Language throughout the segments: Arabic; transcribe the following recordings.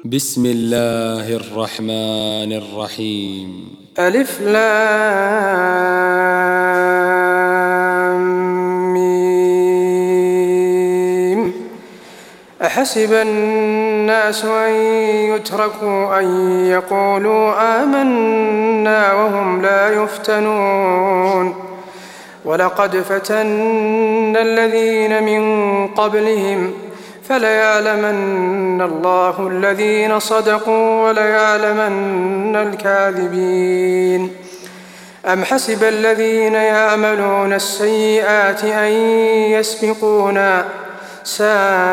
بسم الله الرحمن الرحيم. ألف لام ميم. أحسب الناس أن يتركوا أن يقولوا آمنا وهم لا يفتنون ولقد فتنا الذين من قبلهم فليعلمن الله الذين صدقوا وليعلمن الكاذبين. أم حسب الذين يعملون السيئات أن يسبقونا ساء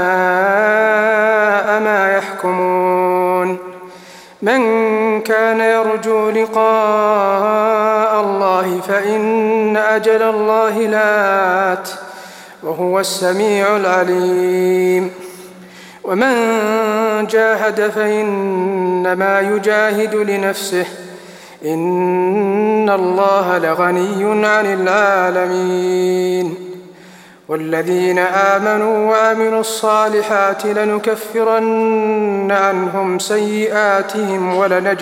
ما يحكمون. من كان يرجو لقاء الله فإن أجل الله لآت وهو السميع العليم. ومن جاهد فإنما يجاهد لنفسه إن الله لغني عن العالمين. والذين آمنوا وعملوا الصالحات لنكفرن عنهم سيئاتهم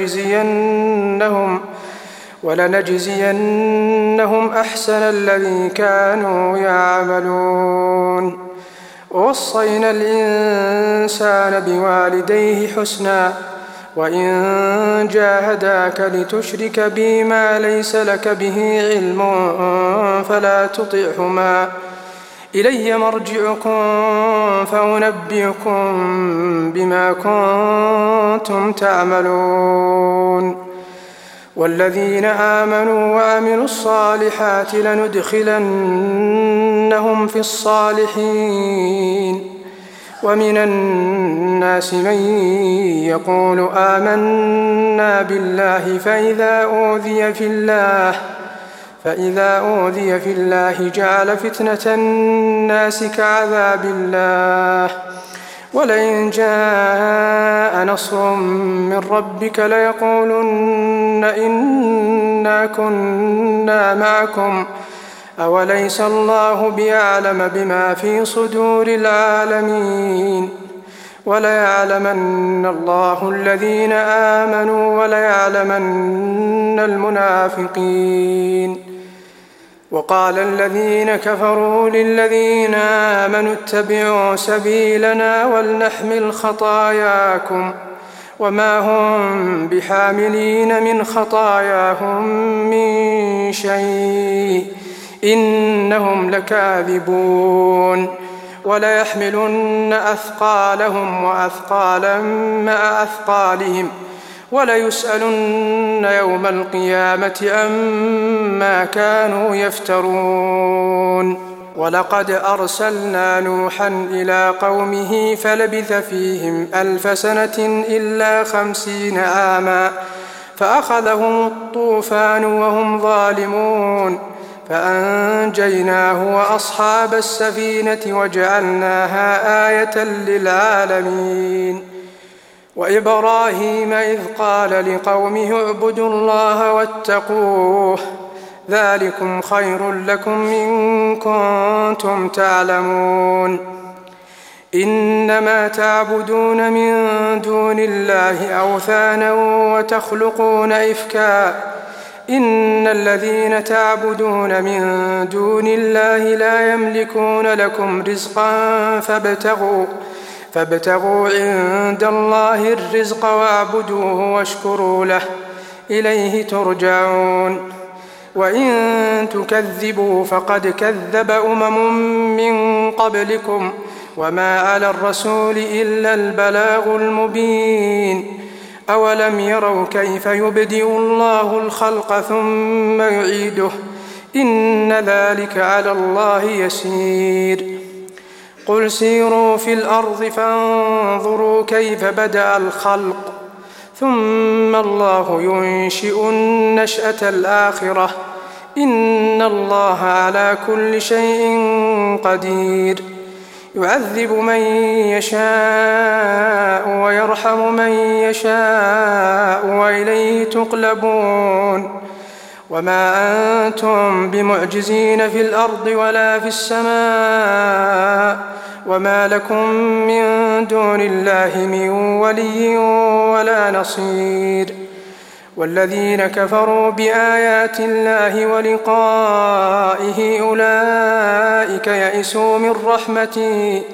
ولنجزينهم أحسن الذي كانوا يعملون. ووصينا الإنسان بوالديه حسنا وإن جاهداك لتشرك بي ما ليس لك به علم فلا تطعهما إلي مرجعكم فأنبئكم بما كنتم تعملون. والذين آمنوا وعملوا الصالحات لندخلنهم في الصالحين. ومن الناس من يقول آمنا بالله فإذا أوذي في الله جعل فتنة الناس كعذاب الله. ولئن جاء نصر من ربك ليقولن إنا كنا معكم أوليس الله بيعلم بما في صدور العالمين. وليعلمن الله الذين آمنوا وليعلمن المنافقين. وقال الذين كفروا للذين آمنوا اتبعوا سبيلنا ولنحمل خطاياكم وما هم بحاملين من خطاياهم من شيء إنهم لكاذبون. وليحملن أثقالهم وأثقالا مع أثقالهم وليسألن يوم القيامة عما كانوا يفترون. ولقد أرسلنا نوحا إلى قومه فلبث فيهم 1000 سنة إلا 50 عاما فأخذهم الطوفان وهم ظالمون فأنجيناه وأصحاب السفينة وجعلناها آية للعالمين. وإبراهيم إذ قال لقومه اعبدوا الله واتقوه ذلكم خير لكم إن كنتم تعلمون. إنما تعبدون من دون الله أوثانا وتخلقون إفكا إن الذين تعبدون من دون الله لا يملكون لكم رزقا فابتغوا عند الله الرزق واعبدوه واشكروا له إليه ترجعون. وإن تكذبوا فقد كذب من قبلكم وما على الرسول إلا البلاغ المبين. أولم يروا كيف يبدئ الله الخلق ثم يعيده إن ذلك على الله يسير. قل سيروا في الأرض فانظروا كيف بدأ الخلق ثم الله ينشئ النشأة الآخرة إن الله على كل شيء قدير. يعذب من يشاء ويرحم من يشاء وإليه تقلبون. وما أنتم بمعجزين في الأرض ولا في السماء وما لكم من دون الله من ولي ولا نصير. والذين كفروا بآيات الله ولقائه أولئك يئسوا من رحمتي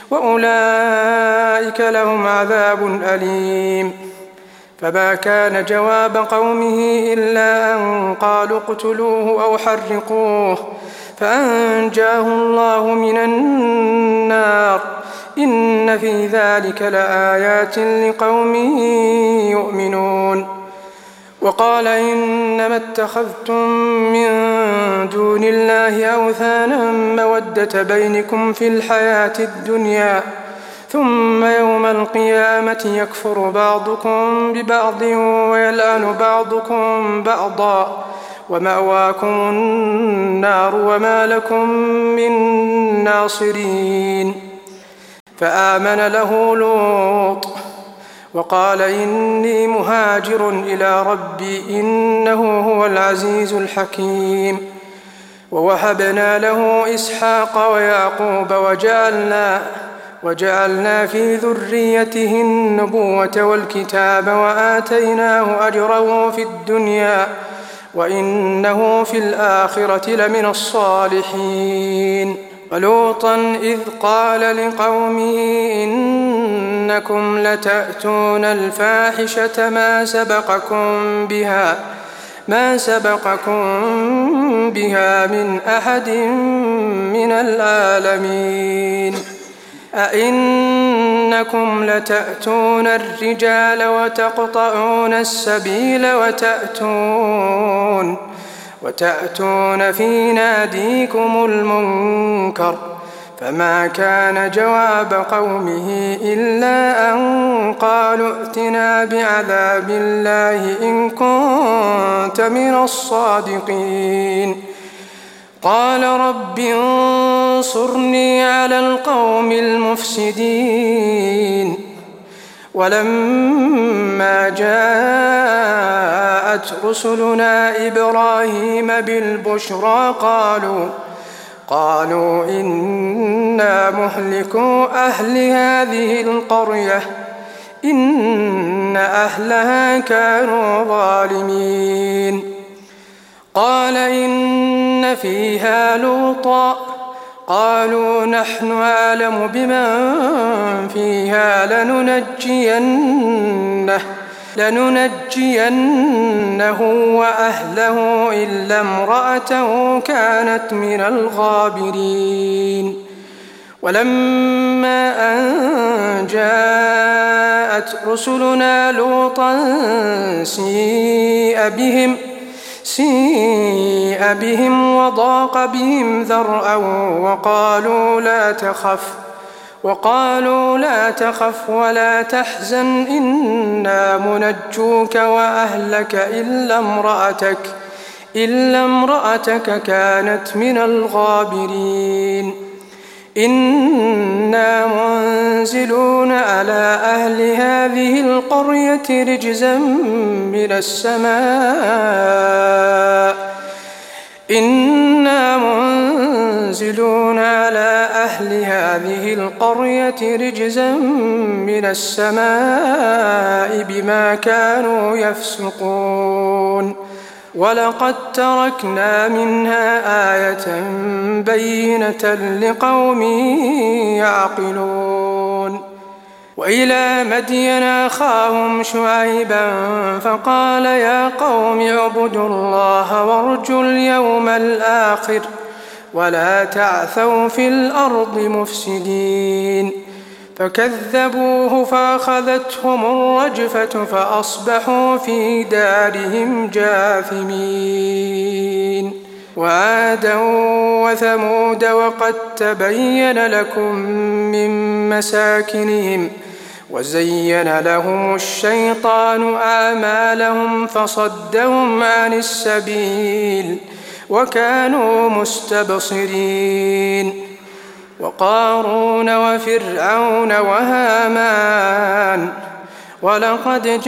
وأولئك لهم عذاب أليم. فما كان جواب قومه إلا أن قالوا اقتلوه أو حرقوه فأنجاه الله من النار. إن في ذلك لآيات لقوم يؤمنون. وقال إنما اتخذتم من دون الله أوثانا مودة بينكم في الحياة الدنيا ثم يوم القيامة يكفر بعضكم ببعض ويلعن بعضكم بعضا ومأواكم النار وما لكم من ناصرين. فآمن له لوط وقال إني مهاجر إلى ربي إنه هو العزيز الحكيم. ووهبنا له إسحاق ويعقوب وجعلنا في ذريته النبوة والكتاب وآتيناه أجره في الدنيا وإنه في الآخرة لمن الصالحين. ولوطا إذ قال لقومه إنكم لتأتون الفاحشة ما سبقكم بها من أحد من العالمين. أئنكم لتأتون الرجال وتقطعون السبيل وتأتون في ناديكم المنكر. فما كان جواب قومه إلا أن قالوا ائتنا بعذاب الله إن كنت من الصادقين. قال رب انصرني على القوم المفسدين. ولما جاءت رسلنا إبراهيم بالبشرى قالوا إنا مهلكو أهل هذه القرية إن أهلها كانوا ظالمين. قال إن فيها لوطا قالوا نحن أعلم بمن فيها لننجينه وأهله إلا امرأته كانت من الغابرين. ولما أن جاءت رسلنا لوطا سيء بهم وضاق بهم ذرعا وقالوا لا تخف ولا تحزن إنا منجوك وأهلك إلا امرأتك كانت من الغابرين. إنا منزلون على أهل هذه القرية رجزا من السماء بما كانوا يفسقون. ولقد تركنا منها آية بينة لقوم يعقلون. وإلى مدين أخاهم شعيبا فقال يا قوم اعبدوا الله وارجوا اليوم الآخر ولا تعثوا في الأرض مفسدين. فكذبوه فأخذتهم الرجفة فأصبحوا في دارهم جاثمين. وعادا وثمود وقد تبين لكم من مساكنهم وزين لهم الشيطان أعمالهم فصدهم عن السبيل وكانوا مستبصرين. وقارون وفرعون وهامان ولقد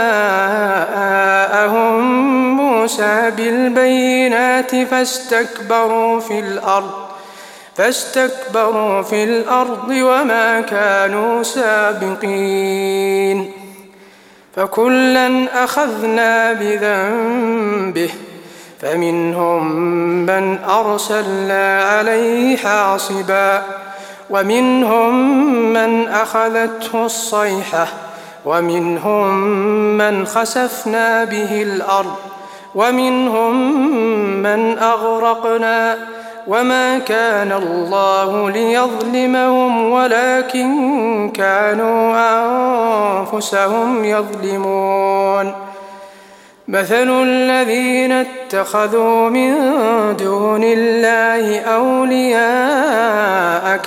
جاءهم موسى بالبينات فاستكبروا في الأرض فاستكبروا في الأرض وما كانوا سابقين فكلا أخذنا بذنبه فمنهم من أرسلنا عليه حاصبا ومنهم من أخذته الصيحة ومنهم من خسفنا به الأرض ومنهم من أغرقنا وما كان الله ليظلمهم ولكن كانوا أنفسهم يظلمون مثل الذين اتخذوا من دون الله أولياء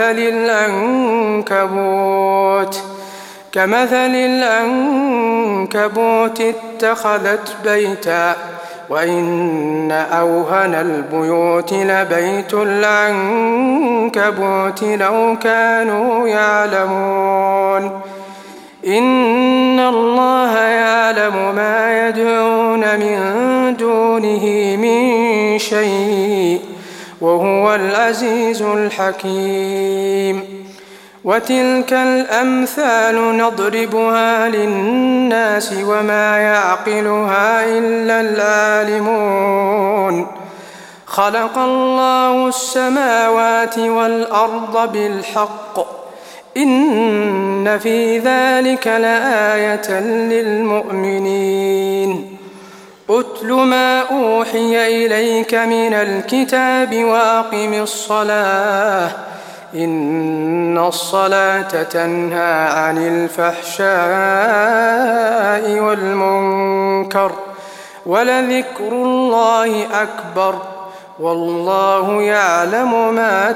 كمثل العنكبوت اتخذت بيتا وإن أوهن البيوت لبيت العنكبوت لو كانوا يعلمون إن الله يعلم ما يدعون من دونه من شيء وهو العزيز الحكيم وتلك الأمثال نضربها للناس وما يعقلها إلا العالمون خلق الله السماوات والأرض بالحق إن في ذلك لآية للمؤمنين أتل ما أوحي إليك من الكتاب وأقم الصلاة إن الصلاة تنهى عن الفحشاء والمنكر ولذكر الله أكبر والله يعلم ما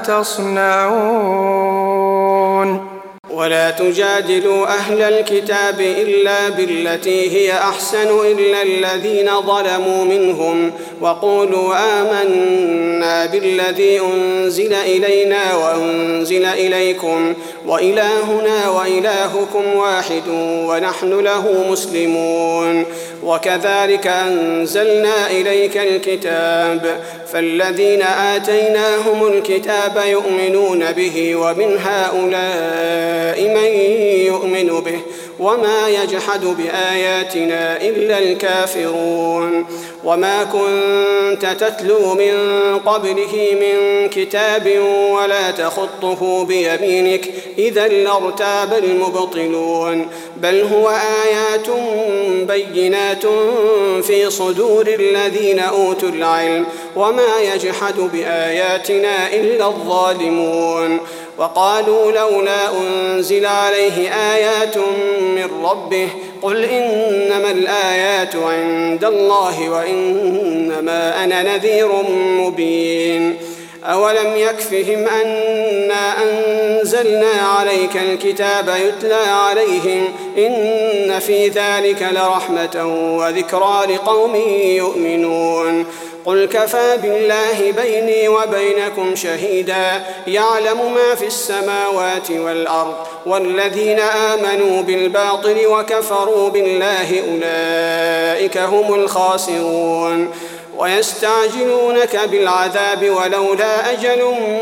تصنعون ولا تجادلوا أهل الكتاب إلا بالتي هي أحسن إلا الذين ظلموا منهم وقولوا آمنا بالذي أنزل إلينا وأنزل إليكم وإلهنا وإلهكم واحد ونحن له مسلمون وكذلك أنزلنا إليك الكتاب فالذين آتيناهم الكتاب يؤمنون به ومن هؤلاء من يؤمن به وما يجحد بآياتنا إلا الكافرون وما كنت تتلو من قبله من كتاب ولا تخطه بيمينك إذا لارتاب المبطلون بل هو آيات بينات في صدور الذين أوتوا العلم وما يجحد بآياتنا إلا الظالمون وقالوا لولا أنزل عليه آيات من ربه قل إنما الآيات عند الله وإنما أنا نذير مبين أولم يكفهم أنا أنزلنا عليك الكتاب يتلى عليهم إن في ذلك لرحمة وذكرى لقوم يؤمنون قل كفى بالله بيني وبينكم شهيدا يعلم ما في السماوات والأرض والذين آمنوا بالباطل وكفروا بالله أولئك هم الخاسرون ويستعجلونك بالعذاب ولولا أجل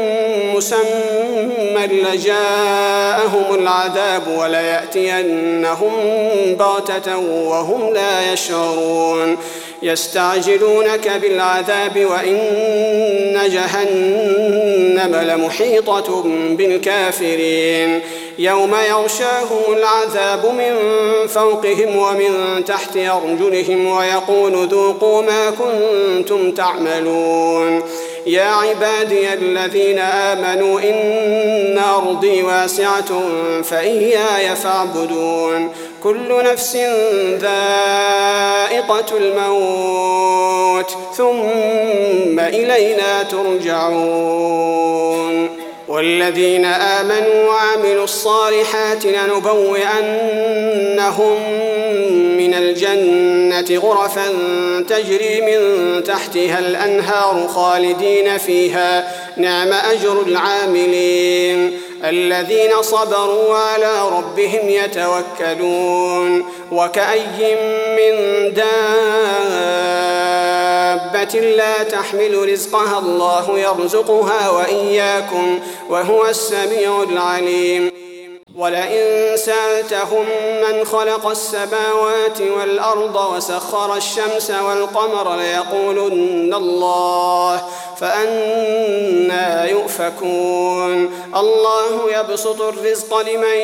مسمى لجاءهم العذاب وليأتينهم بغتة وهم لا يشعرون يستعجلونك بالعذاب وإن جهنم لمحيطة بالكافرين يوم يغشاهم العذاب من فوقهم ومن تحت أرجلهم ويقول ذوقوا ما كنتم تعملون يا عبادي الذين آمنوا إن أرضي واسعة فإياي فاعبدون كل نفس ذائقة الموت ثم إلينا ترجعون والذين آمنوا وعملوا الصالحات لنبوئنهم من الجنة غرفا تجري من تحتها الأنهار خالدين فيها نعم أجر العاملين الذين صبروا وعلى ربهم يتوكلون وكأي من دابة دابة لا تحمل رزقها الله يرزقها وإياكم وهو السميع العليم ولئن سألتهم من خلق السماوات والأرض وسخر الشمس والقمر ليقولن الله فأنى يؤفكون الله يبسط الرزق لمن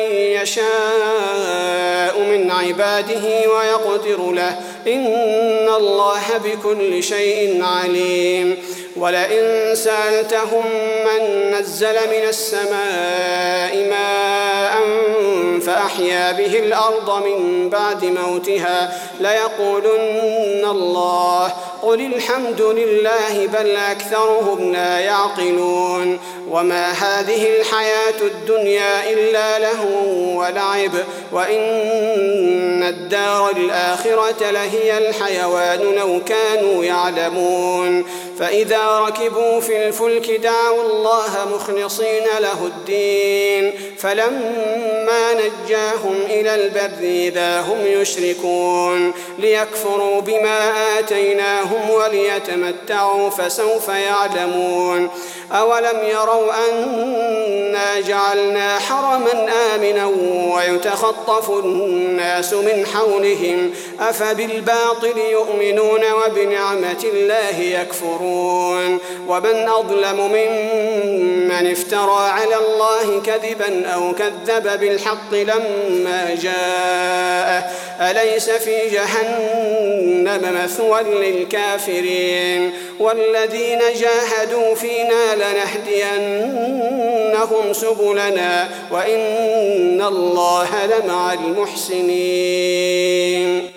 يشاء من عباده ويقدر له إن الله بكل شيء عليم ولئن سألتهم من نزل من السماء ماء فأحيا به الأرض من بعد موتها ليقولن الله قل الحمد لله بل أكثرهم لا يعقلون وما هذه الحياة الدنيا إلا لهو ولعب وإن الدار الآخرة لهي الحيوان لو كانوا يعلمون فإذا ركبوا في الفلك دعوا الله مخلصين له الدين فلما نجاهم إلى البر إذا هم يشركون ليكفروا بما آتيناهم وليتمتعوا فسوف يعلمون أولم يروا أنا جعلنا حرما آمنا ويتخطف الناس من حولهم أفبالباطل يؤمنون وبنعمة الله يكفرون ومن أظلم ممن افترى على الله كذبا أو كذب بالحق لما جاءه أليس في جهنم مثوى للكافرين والذين جاهدوا فينا لنهدينهم سبلنا وإن الله لمع المحسنين